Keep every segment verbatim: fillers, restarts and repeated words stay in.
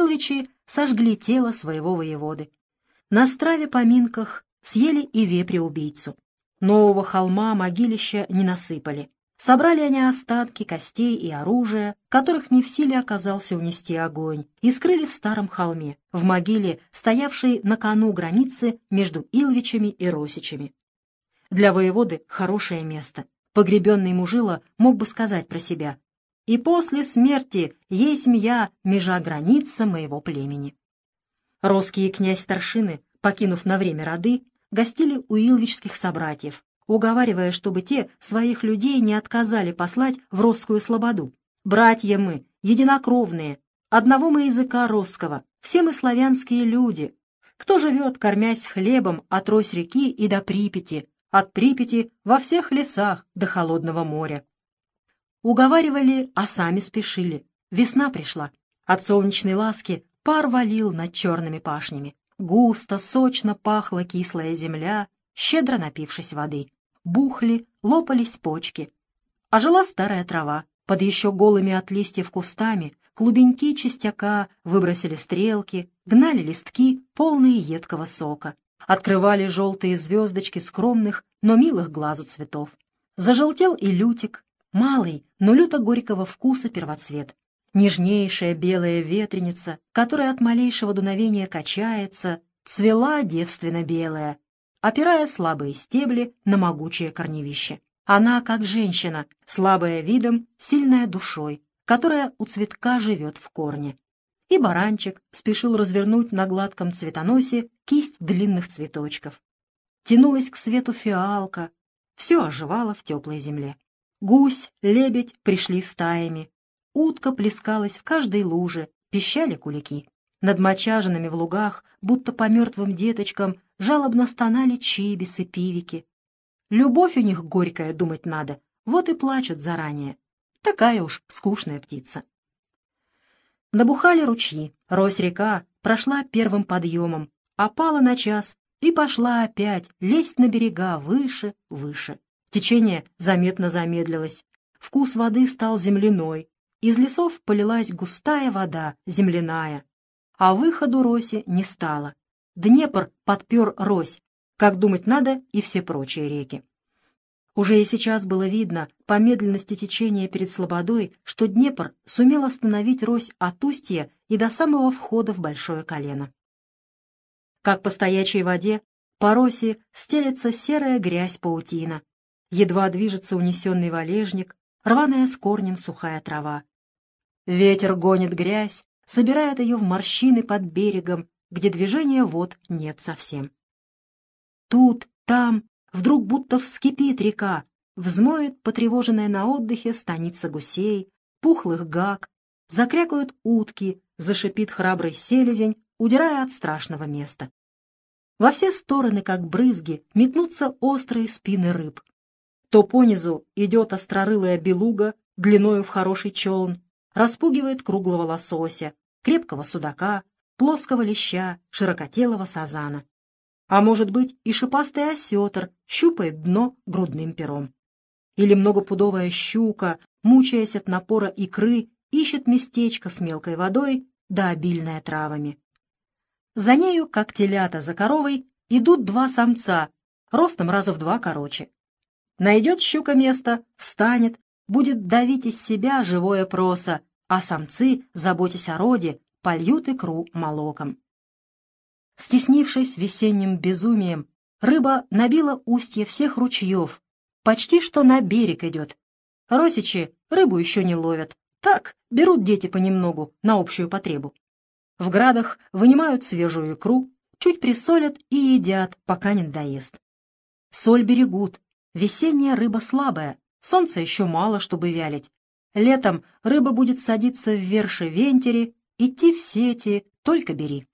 Илвичи сожгли тело своего воеводы. На страве-поминках съели и вепря-убийцу. Нового холма могилища не насыпали. Собрали они остатки костей и оружия, которых не в силе оказался унести огонь, и скрыли в старом холме, в могиле, стоявшей на кону границы между Илвичами и Росичами. Для воеводы хорошее место. Погребенный мужила мог бы сказать про себя: «И после смерти есть я межа граница моего племени». Росский и князь Старшины, покинув на время роды, гостили у илвичских собратьев, уговаривая, чтобы те своих людей не отказали послать в Росскую слободу. «Братья мы, единокровные, одного мы языка росского, все мы славянские люди. Кто живет, кормясь хлебом от Рось-реки и до Припяти, от Припяти во всех лесах до холодного моря». Уговаривали, а сами спешили. Весна пришла. От солнечной ласки пар валил над черными пашнями. Густо, сочно пахла кислая земля, щедро напившись воды. Бухли, лопались почки. Ожила старая трава. Под еще голыми от листьев кустами клубеньки чистяка выбросили стрелки, гнали листки, полные едкого сока. Открывали желтые звездочки скромных, но милых глазу цветов. Зажелтел и лютик, малый, но люто-горького вкуса первоцвет. Нежнейшая белая ветреница, которая от малейшего дуновения качается, цвела девственно-белая, опирая слабые стебли на могучее корневище. Она, как женщина, слабая видом, сильная душой, которая у цветка живет в корне. И баранчик спешил развернуть на гладком цветоносе кисть длинных цветочков. Тянулась к свету фиалка, все оживало в теплой земле. Гусь, лебедь пришли стаями, утка плескалась в каждой луже, пищали кулики. Над мочажинами в лугах, будто по мертвым деточкам, жалобно стонали чибисы, пивики. Любовь у них горькая, думать надо, вот и плачут заранее. Такая уж скучная птица. Набухали ручьи, Рось-река прошла первым подъемом, опала на час и пошла опять лезть на берега выше, выше. Течение заметно замедлилось, вкус воды стал земляной, из лесов полилась густая вода, земляная, а выходу Роси не стало. Днепр подпер Рось, как думать надо, и все прочие реки. Уже и сейчас было видно по медленности течения перед слободой, что Днепр сумел остановить Рось от устья и до самого входа в Большое Колено. Как по стоячей воде, по Роси стелется серая грязь-паутина, едва движется унесенный валежник, рваная с корнем сухая трава. Ветер гонит грязь, собирает ее в морщины под берегом, где движения вод нет совсем. Тут, там, вдруг будто вскипит река, взмоет потревоженная на отдыхе станица гусей, пухлых гак, закрякают утки, зашипит храбрый селезень, удирая от страшного места. Во все стороны, как брызги, метнутся острые спины рыб. То понизу идет острорылая белуга, длиною в хороший челн, распугивает круглого лосося, крепкого судака, плоского леща, широкотелого сазана. А может быть, и шипастый осетр щупает дно грудным пером. Или многопудовая щука, мучаясь от напора икры, ищет местечко с мелкой водой да обильное травами. За нею, как телята за коровой, идут два самца, ростом раза в два короче. Найдет щука место, встанет, будет давить из себя живое просо, а самцы, заботясь о роде, польют икру молоком. Стеснившись весенним безумием, рыба набила устье всех ручьев, почти что на берег идет. Росичи рыбу еще не ловят, так, берут дети понемногу на общую потребу. В градах вынимают свежую икру, чуть присолят и едят, пока не надоест. Соль берегут, весенняя рыба слабая, солнца еще мало, чтобы вялить. Летом рыба будет садиться в верше-вентере, идти в сети, только бери.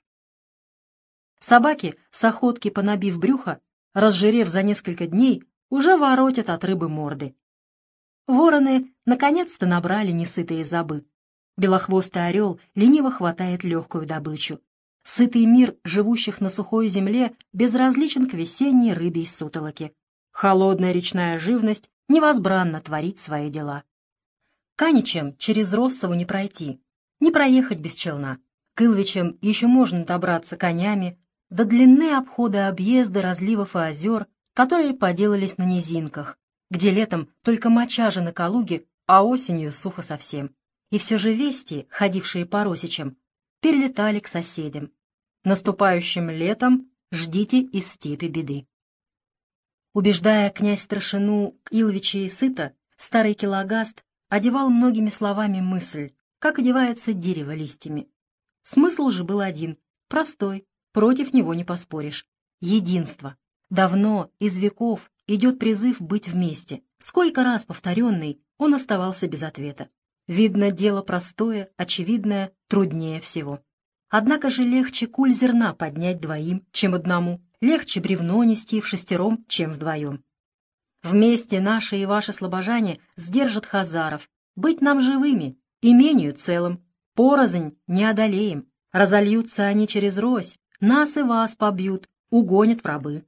Собаки, с охотки понабив брюхо, разжирев за несколько дней, уже воротят от рыбы морды. Вороны наконец-то набрали несытые зобы. Белохвостый орел лениво хватает легкую добычу. Сытый мир живущих на сухой земле безразличен к весенней рыбьей сутолоке. Холодная речная живность невозбранно творит свои дела. Каничем через Россову не пройти, не проехать без челна. К Илвичам еще можно добраться конями до длины обхода объезда разливов и озер, которые поделались на низинках, где летом только мочажа на Калуге, а осенью сухо совсем. И все же вести, ходившие по Росичам, перелетали к соседям. Наступающим летом ждите из степи беды. Убеждая князь старшину Илвичей сыто, старый Килогаст одевал многими словами мысль, как одевается дерево листьями. Смысл же был один, простой, против него не поспоришь. Единство. Давно, из веков, идет призыв быть вместе. Сколько раз повторенный, он оставался без ответа. Видно, дело простое, очевидное, труднее всего. Однако же легче куль зерна поднять двоим, чем одному. Легче бревно нести в шестером, чем вдвоем. Вместе наши и ваши слобожане сдержат хазаров. Быть нам живыми, имению целым. Порознь не одолеем. Разольются они через рось, нас и вас побьют, угонят в рабы.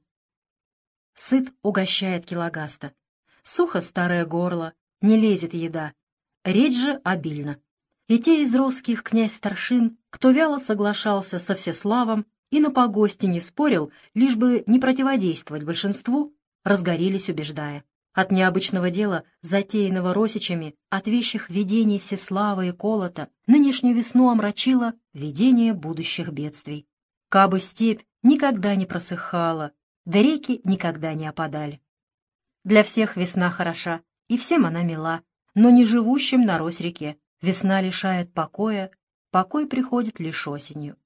Сыт угощает Килогаста. Сухо старое горло, не лезет еда. Речь же обильна. И те из росских князь-старшин, кто вяло соглашался со Всеславом и на погосте не спорил, лишь бы не противодействовать большинству, разгорелись, убеждая. От необычного дела, затеянного Росичами, от вещих видений Всеслава и Колота, нынешнюю весну омрачило видение будущих бедствий. Кабы степь никогда не просыхала, да реки никогда не опадали. Для всех весна хороша, и всем она мила, но не живущим на Рось-реке. Весна лишает покоя, покой приходит лишь осенью.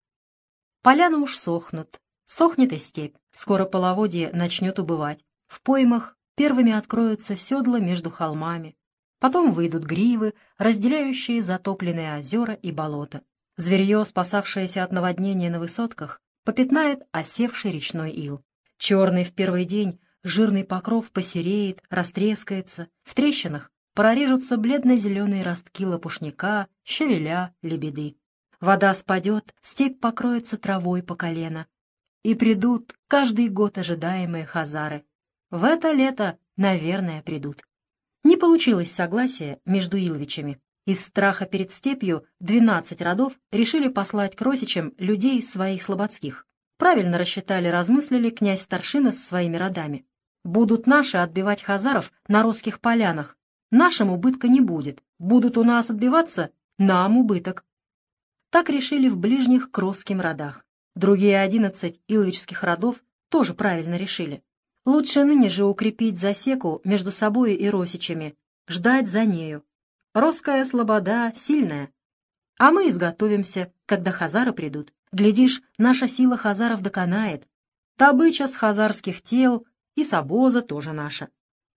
Поляны уж сохнут, сохнет и степь, скоро половодье начнет убывать. В поймах первыми откроются седла между холмами, потом выйдут гривы, разделяющие затопленные озера и болота. Зверье, спасавшееся от наводнения на высотках, попятнает осевший речной ил. Черный в первый день жирный покров посереет, растрескается, в трещинах прорежутся бледно-зеленые ростки лопушника, щавеля, лебеды. Вода спадет, степь покроется травой по колено. И придут каждый год ожидаемые хазары. В это лето, наверное, придут. Не получилось согласия между Илвичами. Из страха перед степью двенадцать родов решили послать к Росичам людей из своих слободских. Правильно рассчитали, размыслили князь-старшина со своими родами. Будут наши отбивать хазаров на русских полянах. Нашим убытка не будет. Будут у нас отбиваться, нам убыток. Так решили в ближних к русским родах. Другие одиннадцать илвичских родов тоже правильно решили. Лучше ныне же укрепить засеку между собой и Росичами, ждать за нею. Росская слобода сильная. А мы изготовимся, когда хазары придут. Глядишь, наша сила хазаров доконает. Добыча с хазарских тел и с обоза тоже наша.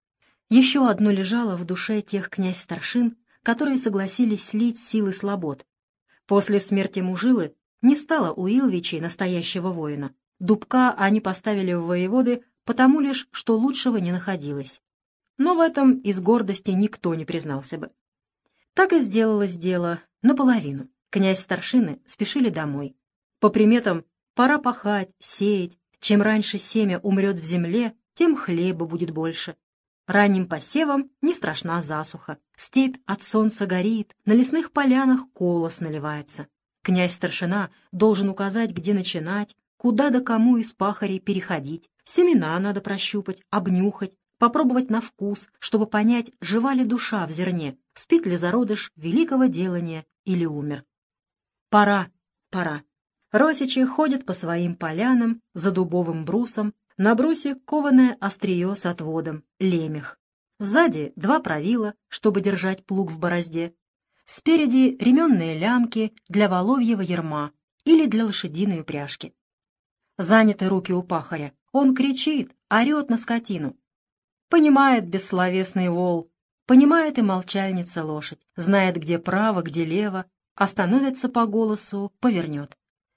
Еще одно лежало в душе тех князь-старшин, которые согласились слить силы слобод. После смерти Мужилы не стало у Илвичей настоящего воина. Дубка они поставили в воеводы потому лишь, что лучшего не находилось. Но в этом из гордости никто не признался бы. Так и сделалось дело наполовину. Князь-старшины спешили домой. По приметам, пора пахать, сеять. Чем раньше семя умрет в земле, тем хлеба будет больше. Ранним посевом не страшна засуха. Степь от солнца горит, на лесных полянах колос наливается. Князь-старшина должен указать, где начинать, куда да кому из пахарей переходить. Семена надо прощупать, обнюхать, попробовать на вкус, чтобы понять, жива ли душа в зерне, спит ли зародыш великого делания или умер. Пора, пора. Росичи ходят по своим полянам за дубовым брусом, на брусе кованое острие с отводом, лемех. Сзади два правила, чтобы держать плуг в борозде. Спереди ременные лямки для воловьего ярма или для лошадиной упряжки. Заняты руки у пахаря. Он кричит, орет на скотину. Понимает бессловесный вол, понимает и молчальница лошадь, знает, где право, где лево, остановится по голосу, повернет.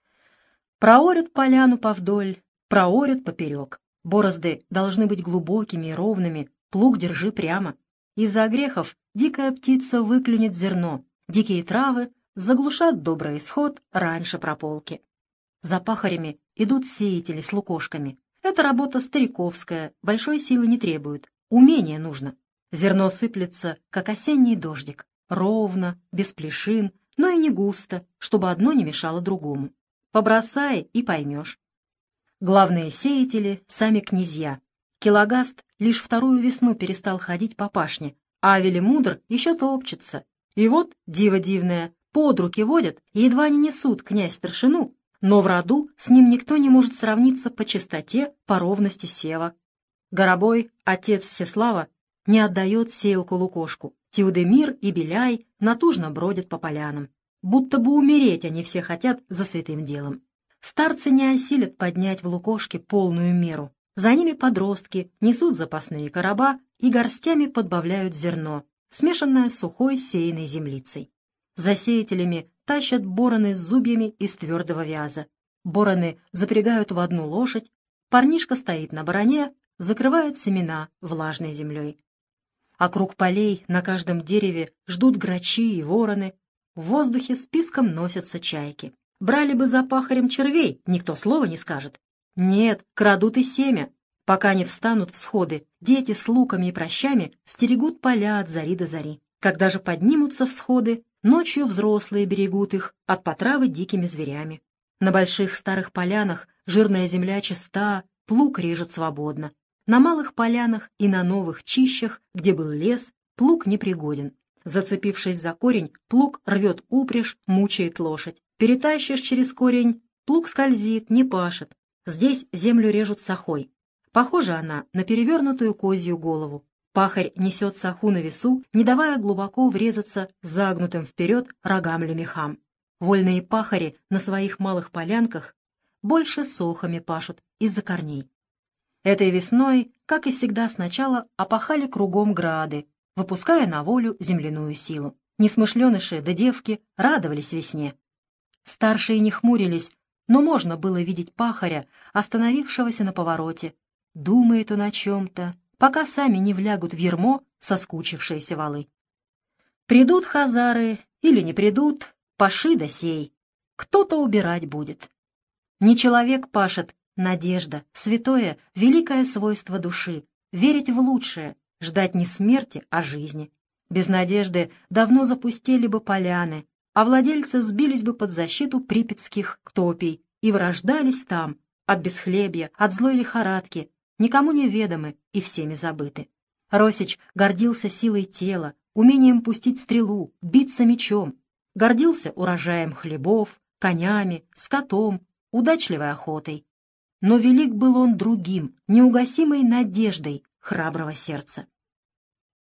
Проорят поляну повдоль, проорят поперек. Борозды должны быть глубокими и ровными, плуг держи прямо. Из-за огрехов дикая птица выклюнет зерно, дикие травы заглушат добрый исход раньше прополки. За пахарями идут сеятели с лукошками. Эта работа стариковская, большой силы не требует, умения нужно. Зерно сыплется, как осенний дождик, ровно, без плешин, но и не густо, чтобы одно не мешало другому. Побросай и поймешь. Главные сеятели — сами князья. Килогаст лишь вторую весну перестал ходить по пашне, а Велимудр еще топчется. И вот, диво дивное, под руки водят и едва не несут князь-старшину, но в роду с ним никто не может сравниться по чистоте, по ровности сева. Горобой, отец Всеслава, не отдает сеялку Лукошку. Теудемир и Беляй натужно бродят по полянам. Будто бы умереть они все хотят за святым делом. Старцы не осилят поднять в Лукошке полную меру. За ними подростки несут запасные короба и горстями подбавляют зерно, смешанное с сухой сеянной землицей. За сеятелями тащат бороны с зубьями из твердого вяза. Бороны запрягают в одну лошадь, парнишка стоит на бороне, закрывает семена влажной землей. Округ полей на каждом дереве ждут грачи и вороны, в воздухе списком носятся чайки. Брали бы за пахарем червей, никто слова не скажет. Нет, крадут и семя. Пока не встанут всходы, дети с луками и прощами стерегут поля от зари до зари. Когда же поднимутся всходы, ночью взрослые берегут их от потравы дикими зверями. На больших старых полянах жирная земля чиста, плуг режет свободно. На малых полянах и на новых чищах, где был лес, плуг непригоден. Зацепившись за корень, плуг рвет упряжь, мучает лошадь. Перетащишь через корень, плуг скользит, не пашет. Здесь землю режут сахой. Похожа она на перевернутую козью голову. Пахарь несет саху на весу, не давая глубоко врезаться загнутым вперед рогам-лемехам. Вольные пахари на своих малых полянках больше сохами пашут из-за корней. Этой весной, как и всегда сначала, опахали кругом грады, выпуская на волю земляную силу. Несмышленыши да девки радовались весне. Старшие не хмурились, но можно было видеть пахаря, остановившегося на повороте. Думает он о чем-то, пока сами не влягут в ярмо соскучившиеся валы. Придут хазары или не придут, паши да сей. Кто-то убирать будет. Не человек пашет, надежда, святое, великое свойство души, верить в лучшее, ждать не смерти, а жизни. Без надежды давно запустели бы поляны, а владельцы сбились бы под защиту припятских топий и вырождались там, от бесхлебья, от злой лихорадки, никому не ведомы и всеми забыты. Росич гордился силой тела, умением пустить стрелу, биться мечом, гордился урожаем хлебов, конями, скотом, удачливой охотой. Но велик был он другим, неугасимой надеждой храброго сердца.